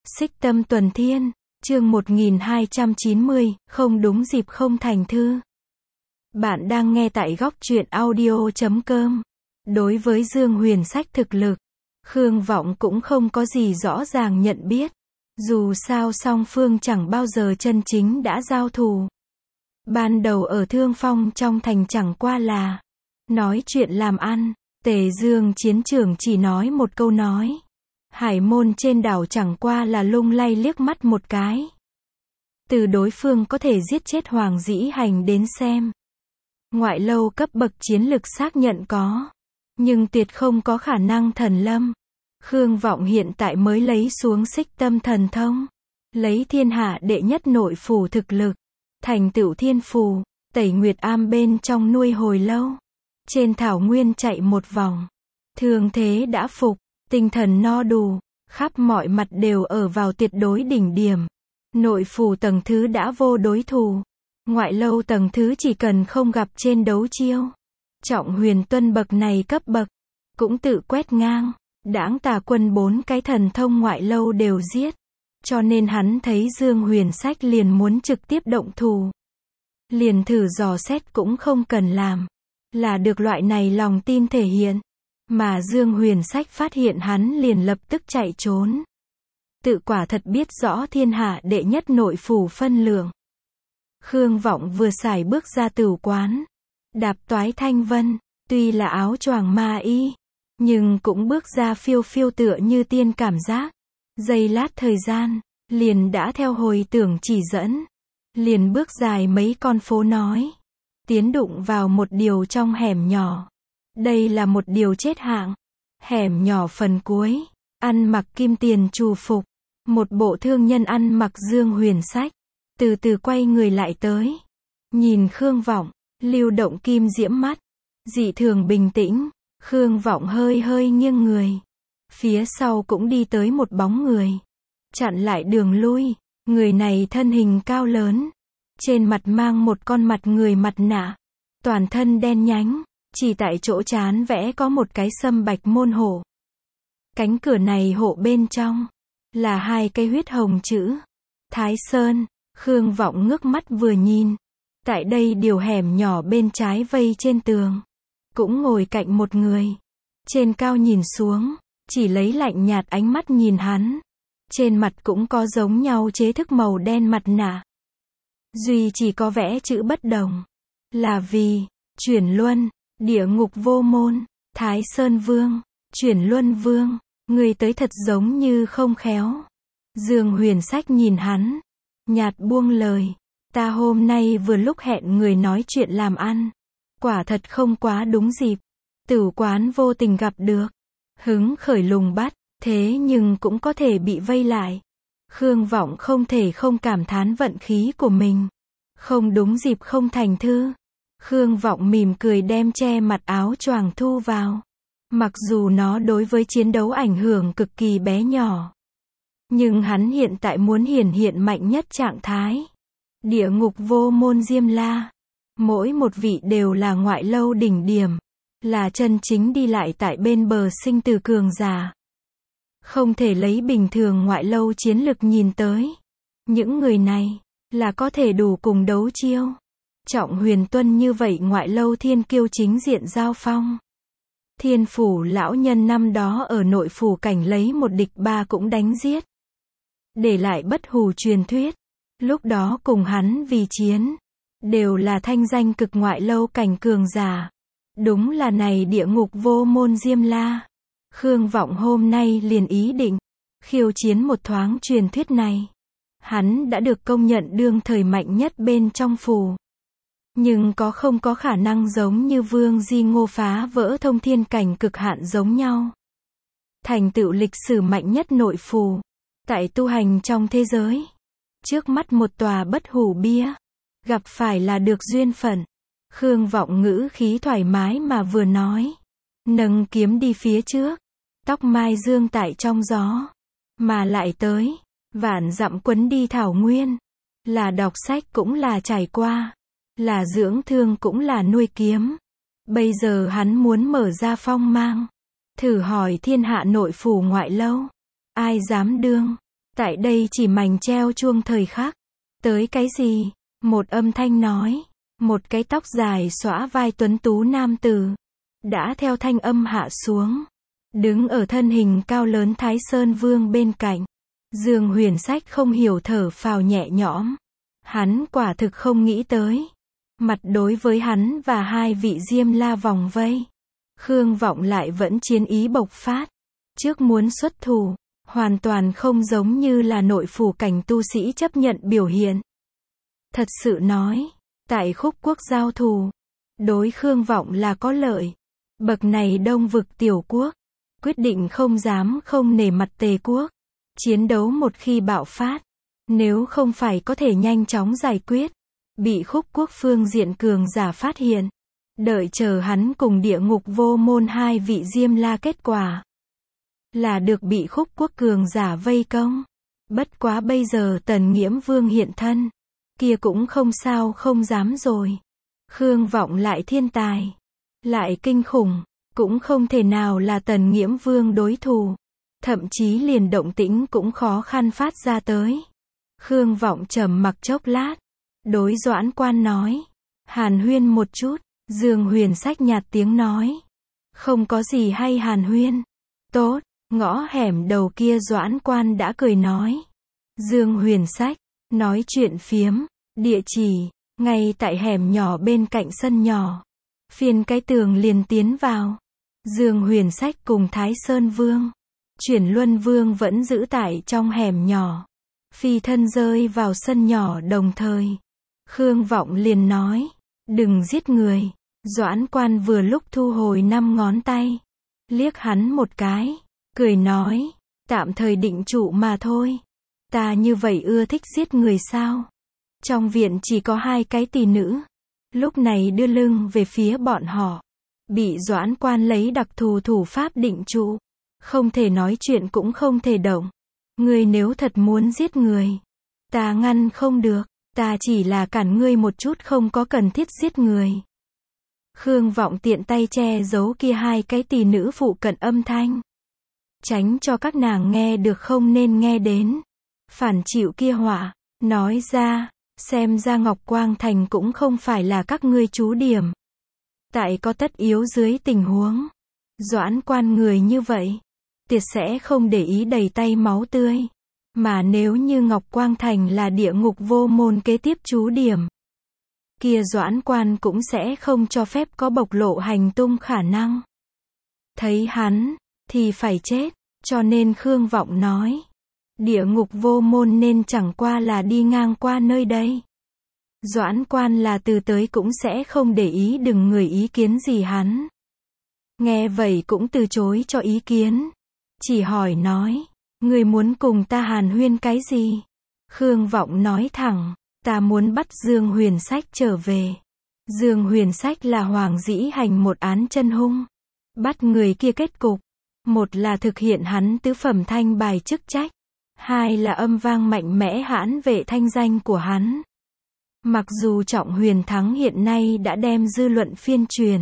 Xích Tâm Tuần Thiên, chương 1290, không đúng dịp không thành thư. Bạn đang nghe tại góc truyện audio.com. Đối với Dương Huyền Sách thực lực, Khương Vọng cũng không có gì rõ ràng nhận biết. Dù sao song phương chẳng bao giờ chân chính đã giao thủ. Ban đầu ở Thương Phong trong thành chẳng qua là nói chuyện làm ăn. Tề Dương chiến trưởng chỉ nói một câu nói. Hải môn trên đảo chẳng qua là lung lay liếc mắt một cái. Từ đối phương có thể giết chết Hoàng Dĩ Hành đến xem. Ngoại lâu cấp bậc chiến lực xác nhận có. Nhưng tuyệt không có khả năng thần lâm. Khương Vọng hiện tại mới lấy xuống Xích Tâm thần thông. Lấy thiên hạ đệ nhất nội phủ thực lực. Thành tựu thiên phù, Tẩy Nguyệt Am bên trong nuôi hồi lâu. Trên thảo nguyên chạy một vòng. Thương thế đã phục. Tinh thần no đủ, khắp mọi mặt đều ở vào tuyệt đối đỉnh điểm. Nội phủ tầng thứ đã vô đối thủ. Ngoại lâu tầng thứ chỉ cần không gặp trên đấu chiêu. Trọng Huyền Tuân bậc này cấp bậc, cũng tự quét ngang. Đãng Tà Quân 4 cái thần thông ngoại lâu đều giết. Cho nên hắn thấy Dương Huyền Sách liền muốn trực tiếp động thủ. Liền thử dò xét cũng không cần làm. Là được loại này lòng tin thể hiện. Mà Dương Huyền Sách phát hiện hắn liền lập tức chạy trốn. Tự quả thật biết rõ thiên hạ đệ nhất nội phủ phân lượng. Khương Vọng vừa xài bước ra tửu quán. Đạp toái thanh vân, tuy là áo choàng ma y. Nhưng cũng bước ra phiêu phiêu tựa như tiên cảm giác. Giây lát thời gian, liền đã theo hồi tưởng chỉ dẫn. Liền bước dài mấy con phố nói. Tiến đụng vào một điều trong hẻm nhỏ. Đây là một điều chết hạng. Hẻm nhỏ phần cuối, ăn mặc kim tiền trù phục. Một bộ thương nhân ăn mặc Dương Huyền Sách. Từ từ quay người lại tới. Nhìn Khương Vọng, lưu động kim diễm mắt. Dị thường bình tĩnh. Khương Vọng hơi hơi nghiêng người. Phía sau cũng đi tới một bóng người. Chặn lại đường lui. Người này thân hình cao lớn. Trên mặt mang một con mặt người mặt nạ. Toàn thân đen nhánh. Chỉ tại chỗ trán vẽ có một cái sâm bạch môn hộ. Cánh cửa này hộ bên trong là hai cây huyết hồng chữ Thái Sơn. Khương Vọng ngước mắt vừa nhìn. Tại đây điều hẻm nhỏ bên trái vây trên tường. Cũng ngồi cạnh một người. Trên cao nhìn xuống. Chỉ lấy lạnh nhạt ánh mắt nhìn hắn. Trên mặt cũng có giống nhau chế thức màu đen mặt nạ. Duy chỉ có vẽ chữ bất đồng. Là vì chuyển luân. Địa ngục vô môn, Thái Sơn Vương, Chuyển Luân Vương, người tới thật giống như không khéo. Dương Huyền Sách nhìn hắn, nhạt buông lời, ta hôm nay vừa lúc hẹn người nói chuyện làm ăn, quả thật không quá đúng dịp, tửu quán vô tình gặp được, hứng khởi lùng bắt, thế nhưng cũng có thể bị vây lại. Khương Vọng không thể không cảm thán vận khí của mình, không đúng dịp không thành thư. Khương Vọng mỉm cười đem che mặt áo choàng thu vào. Mặc dù nó đối với chiến đấu ảnh hưởng cực kỳ bé nhỏ. Nhưng hắn hiện tại muốn hiển hiện mạnh nhất trạng thái. Địa ngục vô môn Diêm La. Mỗi một vị đều là ngoại lâu đỉnh điểm. Là chân chính đi lại tại bên bờ sinh tử cường giả. Không thể lấy bình thường ngoại lâu chiến lực nhìn tới. Những người này là có thể đủ cùng đấu chiêu. Trọng Huyền Tuân như vậy ngoại lâu thiên kiêu chính diện giao phong. Thiên phủ lão nhân năm đó ở nội phủ cảnh lấy một địch ba cũng đánh giết. Để lại bất hủ truyền thuyết. Lúc đó cùng hắn vì chiến. Đều là thanh danh cực ngoại lâu cảnh cường giả. Đúng là này địa ngục vô môn Diêm La. Khương Vọng hôm nay liền ý định. Khiêu chiến một thoáng truyền thuyết này. Hắn đã được công nhận đương thời mạnh nhất bên trong phủ. Nhưng không có khả năng giống như Vương Di Ngô phá vỡ thông thiên cảnh cực hạn giống nhau. Thành tựu lịch sử mạnh nhất nội phù. Tại tu hành trong thế giới. Trước mắt một tòa bất hủ bia. Gặp phải là được duyên phận. Khương Vọng ngữ khí thoải mái mà vừa nói. Nâng kiếm đi phía trước. Tóc mai dương tại trong gió. Mà lại tới. Vạn dặm quấn đi thảo nguyên. Là đọc sách cũng là trải qua. Là dưỡng thương cũng là nuôi kiếm. Bây giờ hắn muốn mở ra phong mang. Thử hỏi thiên hạ nội phủ ngoại lâu. Ai dám đương. Tại đây chỉ mảnh treo chuông thời khắc. Tới cái gì? Một âm thanh nói. Một cái tóc dài xõa vai tuấn tú nam tử đã theo thanh âm hạ xuống, đứng ở thân hình cao lớn Thái Sơn Vương bên cạnh. Dương Huyền Sách không hiểu thở phào nhẹ nhõm. Hắn quả thực không nghĩ tới. Mặt đối với hắn và hai vị Diêm La vòng vây, Khương Vọng lại vẫn chiến ý bộc phát. Trước muốn xuất thủ, hoàn toàn không giống như là nội phủ cảnh tu sĩ chấp nhận biểu hiện. Thật sự nói, tại khúc quốc giao thù, đối Khương Vọng là có lợi. Bậc này đông vực tiểu quốc, quyết định không dám không nể mặt Tề quốc. Chiến đấu một khi bạo phát, nếu không phải có thể nhanh chóng giải quyết, bị khúc quốc phương diện cường giả phát hiện, đợi chờ hắn cùng địa ngục vô môn hai vị Diêm La kết quả, là được bị khúc quốc cường giả vây công. Bất quá bây giờ Tần Nghiễm Vương hiện thân, kia cũng không sao không dám rồi. Khương Vọng lại thiên tài, lại kinh khủng, cũng không thể nào là Tần Nghiễm Vương đối thủ. Thậm chí liền động tĩnh cũng khó khăn phát ra tới. Khương Vọng trầm mặc chốc lát, đối Doãn Quan nói. Hàn huyên một chút. Dương Huyền Sách nhạt tiếng nói. Không có gì hay hàn huyên. Tốt. Ngõ hẻm đầu kia Doãn Quan đã cười nói. Dương Huyền Sách, nói chuyện phiếm, địa chỉ, ngay tại hẻm nhỏ bên cạnh sân nhỏ. Phiên cái tường liền tiến vào. Dương Huyền Sách cùng Thái Sơn Vương, Chuyển Luân Vương vẫn giữ tại trong hẻm nhỏ. Phi thân rơi vào sân nhỏ đồng thời. Khương Vọng liền nói, đừng giết người. Doãn Quan vừa lúc thu hồi 5 ngón tay, liếc hắn một cái, cười nói, tạm thời định trụ mà thôi. Ta như vậy ưa thích giết người sao? Trong viện chỉ có 2 cái tỳ nữ, lúc này đưa lưng về phía bọn họ, bị Doãn Quan lấy đặc thù thủ pháp định trụ, không thể nói chuyện cũng không thể động. Ngươi nếu thật muốn giết người, ta ngăn không được, ta chỉ là cản ngươi một chút, không có cần thiết giết người. Khương Vọng tiện tay che giấu kia 2 cái tỳ nữ phụ cận âm thanh, tránh cho các nàng nghe được không nên nghe đến, phản chịu kia họa, nói ra, xem ra Ngọc Quang Thành cũng không phải là các ngươi trú điểm. Tại có tất yếu dưới tình huống, Doãn Quan người như vậy, tuyệt sẽ không để ý đầy tay máu tươi. Mà nếu như Ngọc Quang Thành là địa ngục vô môn kế tiếp trú điểm, kia Doãn Quan cũng sẽ không cho phép có bộc lộ hành tung khả năng. Thấy hắn, thì phải chết, cho nên Khương Vọng nói, địa ngục vô môn nên chẳng qua là đi ngang qua nơi đây. Doãn Quan là từ tới cũng sẽ không để ý đừng người ý kiến gì hắn. Nghe vậy cũng từ chối cho ý kiến. Chỉ hỏi nói, người muốn cùng ta hàn huyên cái gì? Khương Vọng nói thẳng, ta muốn bắt Dương Huyền Sách trở về. Dương Huyền Sách là Hoàng Dĩ Hành một án chân hung. Bắt người kia kết cục, một là thực hiện hắn tứ phẩm thanh bài chức trách, 2 là âm vang mạnh mẽ hãn vệ thanh danh của hắn. Mặc dù Trọng Huyền Thắng hiện nay đã đem dư luận phiên truyền,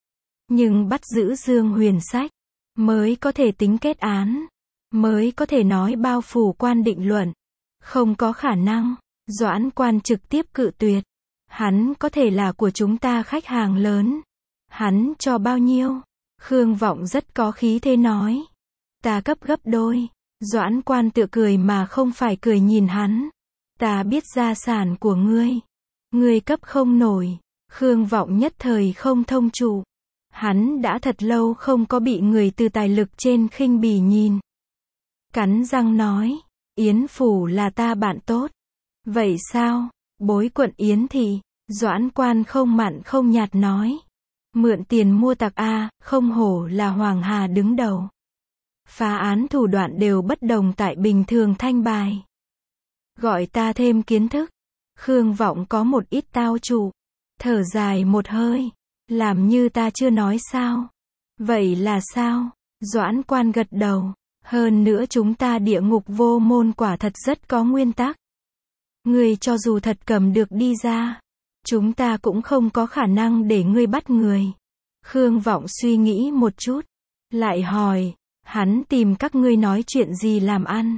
nhưng bắt giữ Dương Huyền Sách, mới có thể tính kết án, mới có thể nói bao phủ quan định luận. Không có khả năng. Doãn Quan trực tiếp cự tuyệt. Hắn có thể là của chúng ta khách hàng lớn. Hắn cho bao nhiêu? Khương Vọng rất có khí thế nói. Ta cấp gấp đôi. Doãn Quan tựa cười mà không phải cười nhìn hắn. Ta biết gia sản của ngươi. Ngươi cấp không nổi. Khương Vọng nhất thời không thông trụ. Hắn đã thật lâu không có bị người từ tài lực trên khinh bỉ nhìn. Cắn răng nói, Yến Phủ là ta bạn tốt. Vậy sao? Bối quận Yến Thị. Doãn Quan không mặn không nhạt nói. Mượn tiền mua tặc a, không hổ là Hoàng Hà đứng đầu. Phá án thủ đoạn đều bất đồng tại bình thường thanh bài. Gọi ta thêm kiến thức. Khương Vọng có một ít tao trụ. Thở dài một hơi. Làm như ta chưa nói sao? Vậy là sao? Doãn Quan gật đầu. Hơn nữa chúng ta địa ngục vô môn quả thật rất có nguyên tắc. Ngươi cho dù thật cầm được đi ra, chúng ta cũng không có khả năng để ngươi bắt người. Khương Vọng suy nghĩ một chút, lại hỏi, hắn tìm các ngươi nói chuyện gì làm ăn?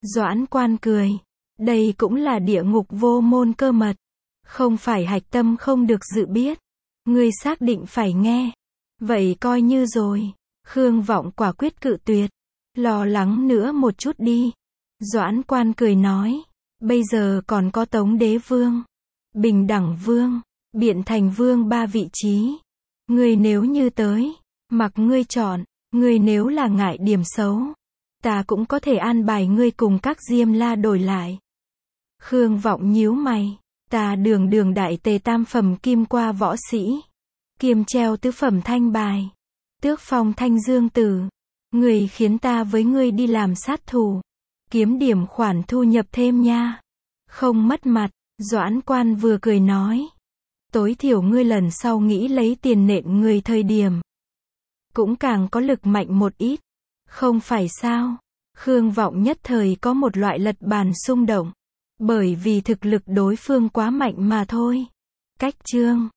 Doãn Quan cười. Đây cũng là địa ngục vô môn cơ mật. Không phải hạch tâm không được dự biết. Ngươi xác định phải nghe. Vậy coi như rồi. Khương Vọng quả quyết cự tuyệt. Lo lắng nữa một chút đi. Doãn Quan cười nói. Bây giờ còn có Tống Đế Vương, Bình Đẳng Vương, Biện Thành Vương 3 vị trí. Ngươi nếu như tới, mặc ngươi chọn. Ngươi nếu là ngại điểm xấu, ta cũng có thể an bài ngươi cùng các Diêm La đổi lại. Khương Vọng nhíu mày. Ta đường đại tề tam phẩm kim qua võ sĩ. Kiêm treo tứ phẩm thanh bài. Tước phong thanh dương tử. Ngươi khiến ta với ngươi đi làm sát thủ. Kiếm điểm khoản thu nhập thêm nha. Không mất mặt. Doãn Quan vừa cười nói. Tối thiểu ngươi lần sau nghĩ lấy tiền nện người thời điểm. Cũng càng có lực mạnh một ít. Không phải sao? Khương Vọng nhất thời có một loại lật bàn xung động. Bởi vì thực lực đối phương quá mạnh mà thôi. Cách chương